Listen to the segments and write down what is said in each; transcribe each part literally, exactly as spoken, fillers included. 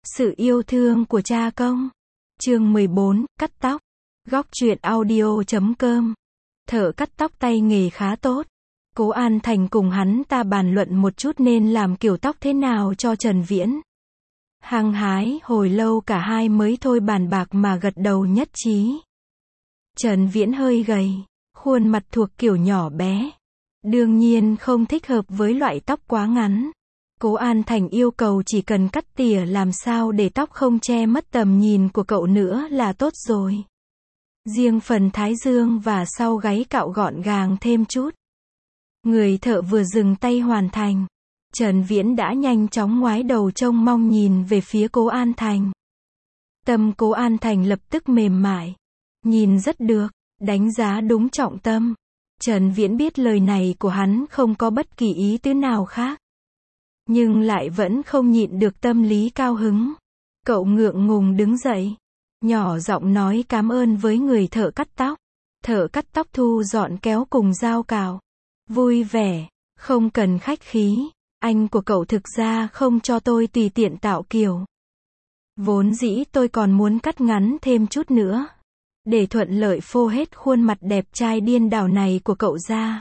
Sự yêu thương của cha công. Chương mười bốn, cắt tóc. Góc truyện audio chấm com. Thợ cắt tóc tay nghề khá tốt. Cố An Thành cùng hắn ta bàn luận một chút nên làm kiểu tóc thế nào cho Trần Viễn. Hăng hái, hồi lâu cả hai mới thôi bàn bạc mà gật đầu nhất trí. Trần Viễn hơi gầy, khuôn mặt thuộc kiểu nhỏ bé. Đương nhiên không thích hợp với loại tóc quá ngắn. Cố An Thành yêu cầu chỉ cần cắt tỉa làm sao để tóc không che mất tầm nhìn của cậu nữa là tốt rồi. Riêng phần thái dương và sau gáy cạo gọn gàng thêm chút. Người thợ vừa dừng tay hoàn thành. Trần Viễn đã nhanh chóng ngoái đầu trông mong nhìn về phía Cố An Thành. Tâm Cố An Thành lập tức mềm mại. Nhìn rất được, đánh giá đúng trọng tâm. Trần Viễn biết lời này của hắn không có bất kỳ ý tứ nào khác. Nhưng lại vẫn không nhịn được tâm lý cao hứng. Cậu ngượng ngùng đứng dậy. Nhỏ giọng nói cảm ơn với người thợ cắt tóc. Thợ cắt tóc thu dọn kéo cùng dao cạo. Vui vẻ, không cần khách khí. Anh của cậu thực ra không cho tôi tùy tiện tạo kiểu. Vốn dĩ tôi còn muốn cắt ngắn thêm chút nữa. Để thuận lợi phô hết khuôn mặt đẹp trai điên đảo này của cậu ra.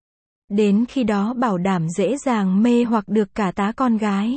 Đến khi đó bảo đảm dễ dàng mê hoặc được cả tá con gái.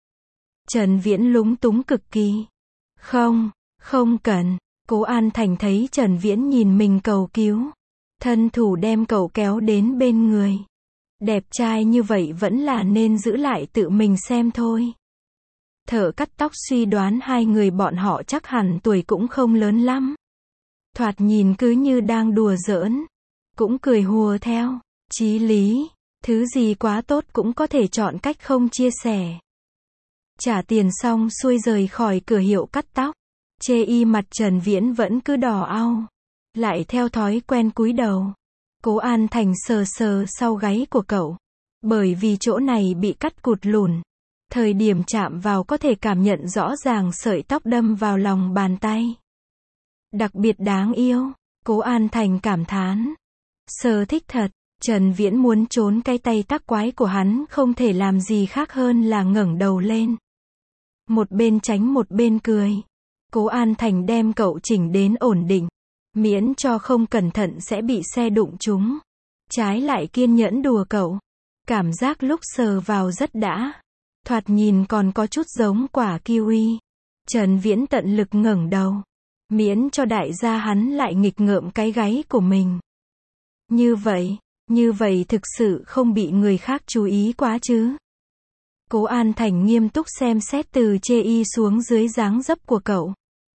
Trần Viễn lúng túng cực kỳ. Không, không cần. Cố An Thành thấy Trần Viễn nhìn mình cầu cứu. Thân thủ đem cậu kéo đến bên người. Đẹp trai như vậy vẫn là nên giữ lại tự mình xem thôi. Thợ cắt tóc suy đoán hai người bọn họ chắc hẳn tuổi cũng không lớn lắm. Thoạt nhìn cứ như đang đùa giỡn. Cũng cười hùa theo. Chí lý, thứ gì quá tốt cũng có thể chọn cách không chia sẻ. Trả tiền xong xuôi rời khỏi cửa hiệu cắt tóc. Chê y mặt Trần Viễn vẫn cứ đỏ au. Lại theo thói quen cúi đầu. Cố An Thành sờ sờ sau gáy của cậu. Bởi vì chỗ này bị cắt cụt lùn. Thời điểm chạm vào có thể cảm nhận rõ ràng sợi tóc đâm vào lòng bàn tay. Đặc biệt đáng yêu. Cố An Thành cảm thán. Sờ thích thật. Trần Viễn muốn trốn cái tay tắc quái của hắn không thể làm gì khác hơn là ngẩng đầu lên. Một bên tránh một bên cười. Cố An Thành đem cậu chỉnh đến ổn định. Miễn cho không cẩn thận sẽ bị xe đụng trúng. Trái lại kiên nhẫn đùa cậu. Cảm giác lúc sờ vào rất đã. Thoạt nhìn còn có chút giống quả kiwi. Trần Viễn tận lực ngẩng đầu. Miễn cho đại gia hắn lại nghịch ngợm cái gáy của mình. Như vậy, như vậy thực sự không bị người khác chú ý quá chứ. Cố An Thành nghiêm túc xem xét từ chê y xuống dưới dáng dấp của cậu.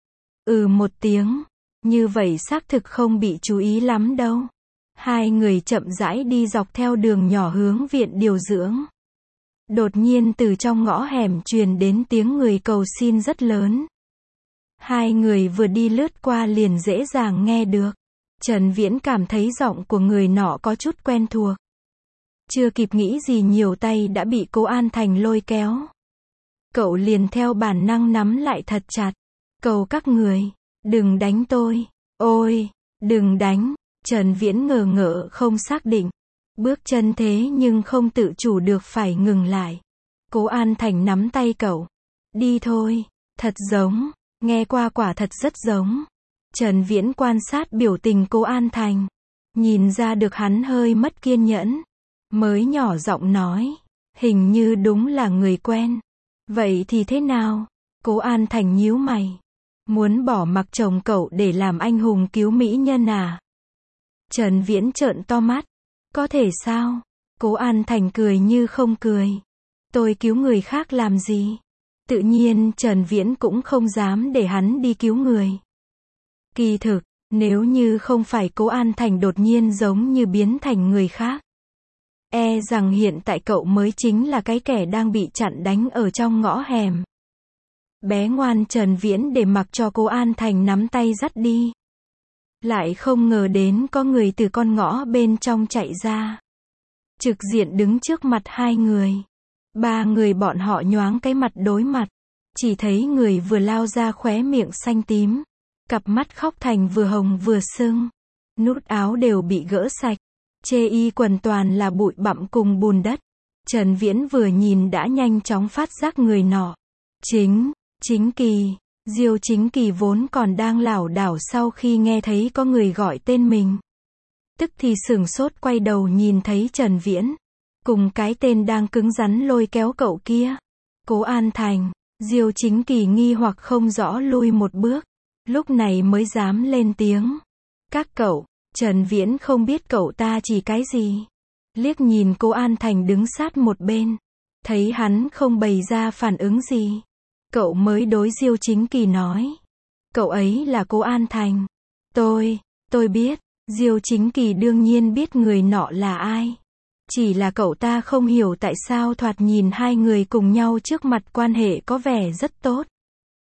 Ừ một tiếng. Như vậy xác thực không bị chú ý lắm đâu. Hai người chậm rãi đi dọc theo đường nhỏ hướng viện điều dưỡng. Đột nhiên từ trong ngõ hẻm truyền đến tiếng người cầu xin rất lớn. Hai người vừa đi lướt qua liền dễ dàng nghe được. Trần Viễn cảm thấy giọng của người nọ có chút quen thuộc. Chưa kịp nghĩ gì nhiều tay đã bị Cố An Thành lôi kéo. Cậu liền theo bản năng nắm lại thật chặt. Cầu các người, đừng đánh tôi. Ôi, đừng đánh. Trần Viễn ngờ ngợ không xác định. Bước chân thế nhưng không tự chủ được phải ngừng lại. Cố An Thành nắm tay cậu. Đi thôi, thật giống, nghe qua quả thật rất giống. Trần Viễn quan sát biểu tình Cố An Thành. Nhìn ra được hắn hơi mất kiên nhẫn. Mới nhỏ giọng nói. Hình như đúng là người quen. Vậy thì thế nào? Cố An Thành nhíu mày. Muốn bỏ mặc chồng cậu để làm anh hùng cứu mỹ nhân à? Trần Viễn trợn to mắt. Có thể sao? Cố An Thành cười như không cười. Tôi cứu người khác làm gì? Tự nhiên Trần Viễn cũng không dám để hắn đi cứu người. Kỳ thực, nếu như không phải Cố An Thành đột nhiên giống như biến thành người khác. E rằng hiện tại cậu mới chính là cái kẻ đang bị chặn đánh ở trong ngõ hẻm. Bé ngoan Trần Viễn để mặc cho Cố An Thành nắm tay dắt đi. Lại không ngờ đến có người từ con ngõ bên trong chạy ra. Trực diện đứng trước mặt hai người. Ba người bọn họ nhoáng cái mặt đối mặt. Chỉ thấy người vừa lao ra khóe miệng xanh tím. Cặp mắt khóc thành vừa hồng vừa sưng. Nút áo đều bị gỡ sạch. Chê y quần toàn là bụi bặm cùng bùn đất. Trần Viễn vừa nhìn đã nhanh chóng phát giác người nọ. Chính Chính Kỳ. Diêu Chính Kỳ vốn còn đang lảo đảo sau khi nghe thấy có người gọi tên mình. Tức thì sửng sốt quay đầu nhìn thấy Trần Viễn. Cùng cái tên đang cứng rắn lôi kéo cậu kia. Cố An Thành. Diêu Chính Kỳ nghi hoặc không rõ lui một bước. Lúc này mới dám lên tiếng. Các cậu. Trần Viễn không biết cậu ta chỉ cái gì. Liếc nhìn Cố An Thành đứng sát một bên. Thấy hắn không bày ra phản ứng gì. Cậu mới đối Diêu Chính Kỳ nói. Cậu ấy là Cố An Thành. Tôi, tôi biết. Diêu Chính Kỳ đương nhiên biết người nọ là ai. Chỉ là cậu ta không hiểu tại sao thoạt nhìn hai người cùng nhau trước mặt quan hệ có vẻ rất tốt.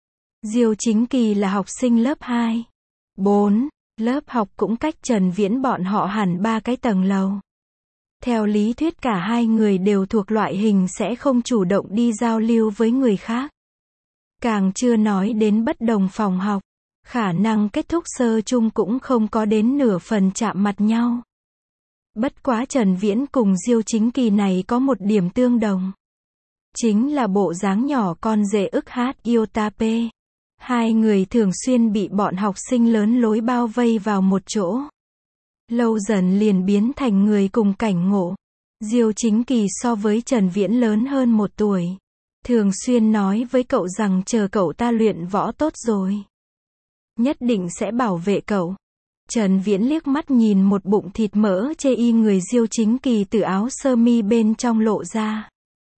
Diêu Chính Kỳ là học sinh lớp hai. bốn. Lớp học cũng cách Trần Viễn bọn họ hẳn ba cái tầng lầu. Theo lý thuyết cả hai người đều thuộc loại hình sẽ không chủ động đi giao lưu với người khác. Càng chưa nói đến bất đồng phòng học. Khả năng kết thúc sơ chung cũng không có đến nửa phần chạm mặt nhau. Bất quá Trần Viễn cùng Diêu Chính Kỳ này có một điểm tương đồng. Chính là bộ dáng nhỏ con dễ ức hát yêu ta pê. Hai người thường xuyên bị bọn học sinh lớn lối bao vây vào một chỗ. Lâu dần liền biến thành người cùng cảnh ngộ. Diêu Chính Kỳ so với Trần Viễn lớn hơn một tuổi. Thường xuyên nói với cậu rằng chờ cậu ta luyện võ tốt rồi. Nhất định sẽ bảo vệ cậu. Trần Viễn liếc mắt nhìn một bụng thịt mỡ chê y người Diêu Chính Kỳ từ áo sơ mi bên trong lộ ra.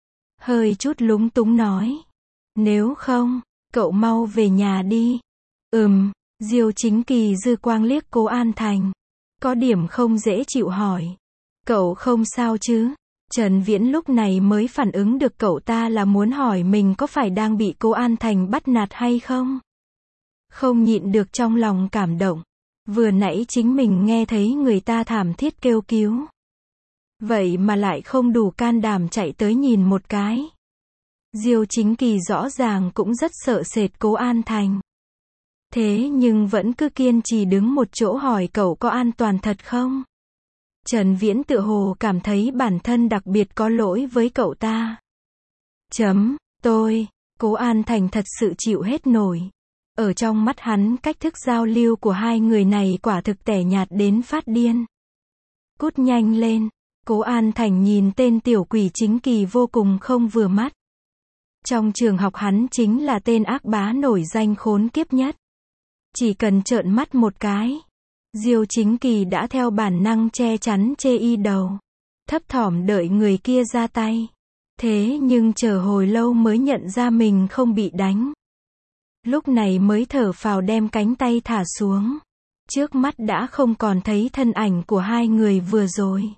Hơi chút lúng túng nói. Nếu không, cậu mau về nhà đi. Ừm, Diêu Chính Kỳ dư quang liếc Cố An Thành. Có điểm không dễ chịu hỏi. Cậu không sao chứ? Trần Viễn lúc này mới phản ứng được cậu ta là muốn hỏi mình có phải đang bị Cố An Thành bắt nạt hay không? Không nhịn được trong lòng cảm động. Vừa nãy chính mình nghe thấy người ta thảm thiết kêu cứu. Vậy mà lại không đủ can đảm chạy tới nhìn một cái. Diêu Chính Kỳ rõ ràng cũng rất sợ sệt Cố An Thành. Thế nhưng vẫn cứ kiên trì đứng một chỗ hỏi cậu có an toàn thật không? Trần Viễn tự hồ cảm thấy bản thân đặc biệt có lỗi với cậu ta. Chấm, tôi, Cố An Thành thật sự chịu hết nổi. Ở trong mắt hắn cách thức giao lưu của hai người này quả thực tẻ nhạt đến phát điên. Cút nhanh lên. Cố An Thành nhìn tên tiểu quỷ Chính Kỳ vô cùng không vừa mắt. Trong trường học hắn chính là tên ác bá nổi danh khốn kiếp nhất. Chỉ cần trợn mắt một cái. Diêu Chính Kỳ đã theo bản năng che chắn chê y đầu. Thấp thỏm đợi người kia ra tay. Thế nhưng chờ hồi lâu mới nhận ra mình không bị đánh. Lúc này mới thở phào đem cánh tay thả xuống. Trước mắt đã không còn thấy thân ảnh của hai người vừa rồi.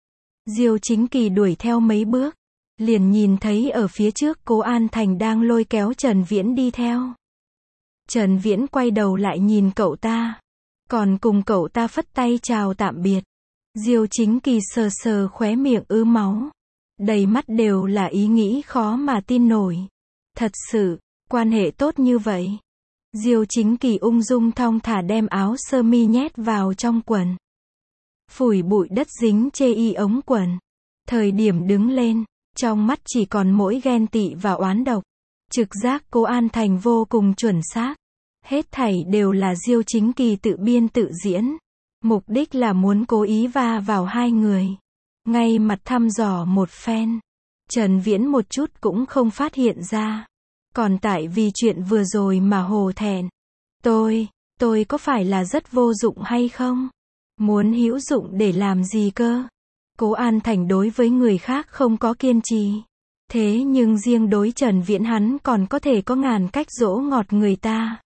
Diêu Chính Kỳ đuổi theo mấy bước. Liền nhìn thấy ở phía trước Cố An Thành đang lôi kéo Trần Viễn đi theo. Trần Viễn quay đầu lại nhìn cậu ta. Còn cùng cậu ta phất tay chào tạm biệt. Diêu Chính Kỳ sờ sờ khóe miệng ứ máu. Đầy mắt đều là ý nghĩ khó mà tin nổi. Thật sự, quan hệ tốt như vậy. Diêu Chính Kỳ ung dung thong thả đem áo sơ mi nhét vào trong quần. Phủi bụi đất dính chê y ống quần. Thời điểm đứng lên, trong mắt chỉ còn mỗi ghen tị và oán độc. Trực giác Cố An Thành vô cùng chuẩn xác. Hết thảy đều là Diêu Chính Kỳ tự biên tự diễn. Mục đích là muốn cố ý va vào hai người. Ngay mặt thăm dò một phen. Trần Viễn một chút cũng không phát hiện ra. Còn tại vì chuyện vừa rồi mà hồ thẹn. Tôi, tôi có phải là rất vô dụng hay không? Muốn hữu dụng để làm gì cơ? Cố An Thành đối với người khác không có kiên trì. Thế nhưng riêng đối Trần Viễn hắn còn có thể có ngàn cách dỗ ngọt người ta.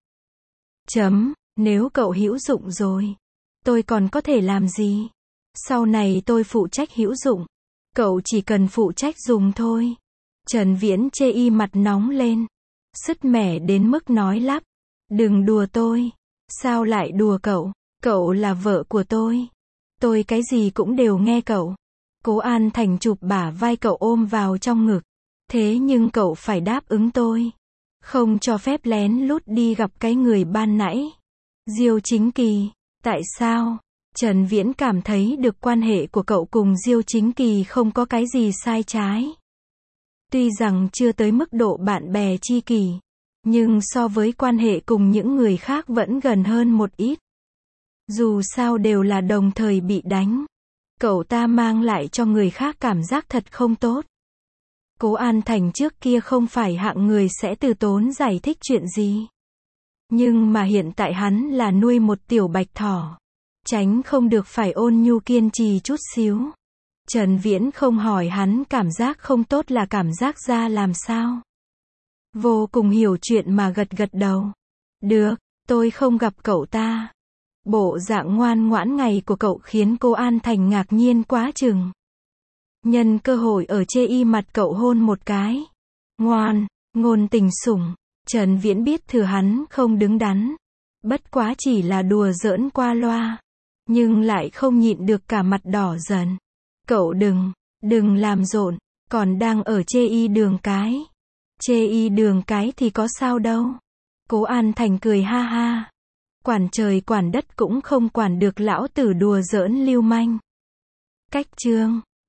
Chấm, nếu cậu hữu dụng rồi. Tôi còn có thể làm gì? Sau này tôi phụ trách hữu dụng. Cậu chỉ cần phụ trách dùng thôi. Trần Viễn chê y mặt nóng lên. Sứt mẻ đến mức nói lắp. Đừng đùa tôi. Sao lại đùa cậu? Cậu là vợ của tôi. Tôi cái gì cũng đều nghe cậu. Cố An Thành chụp bả vai cậu ôm vào trong ngực. Thế nhưng cậu phải đáp ứng tôi. Không cho phép lén lút đi gặp cái người ban nãy. Diêu Chính Kỳ. Tại sao? Trần Viễn cảm thấy được quan hệ của cậu cùng Diêu Chính Kỳ không có cái gì sai trái. Tuy rằng chưa tới mức độ bạn bè tri kỷ. Nhưng so với quan hệ cùng những người khác vẫn gần hơn một ít. Dù sao đều là đồng thời bị đánh. Cậu ta mang lại cho người khác cảm giác thật không tốt. Cố An Thành trước kia không phải hạng người sẽ từ tốn giải thích chuyện gì. Nhưng mà hiện tại hắn là nuôi một tiểu bạch thỏ. Tránh không được phải ôn nhu kiên trì chút xíu. Trần Viễn không hỏi hắn cảm giác không tốt là cảm giác ra làm sao. Vô cùng hiểu chuyện mà gật gật đầu. Được, tôi không gặp cậu ta. Bộ dạng ngoan ngoãn ngày của cậu khiến cô An Thành ngạc nhiên quá chừng. Nhân cơ hội ở chê y mặt cậu hôn một cái. Ngoan, ngôn tình sủng. Trần Viễn biết thừa hắn không đứng đắn. Bất quá chỉ là đùa giỡn qua loa. Nhưng lại không nhịn được cả mặt đỏ dần. Cậu đừng, đừng làm rộn, còn đang ở chê y đường cái. Chê y đường cái thì có sao đâu. Cố An Thành cười ha ha. Quản trời quản đất cũng không quản được lão tử đùa giỡn lưu manh. Cách chương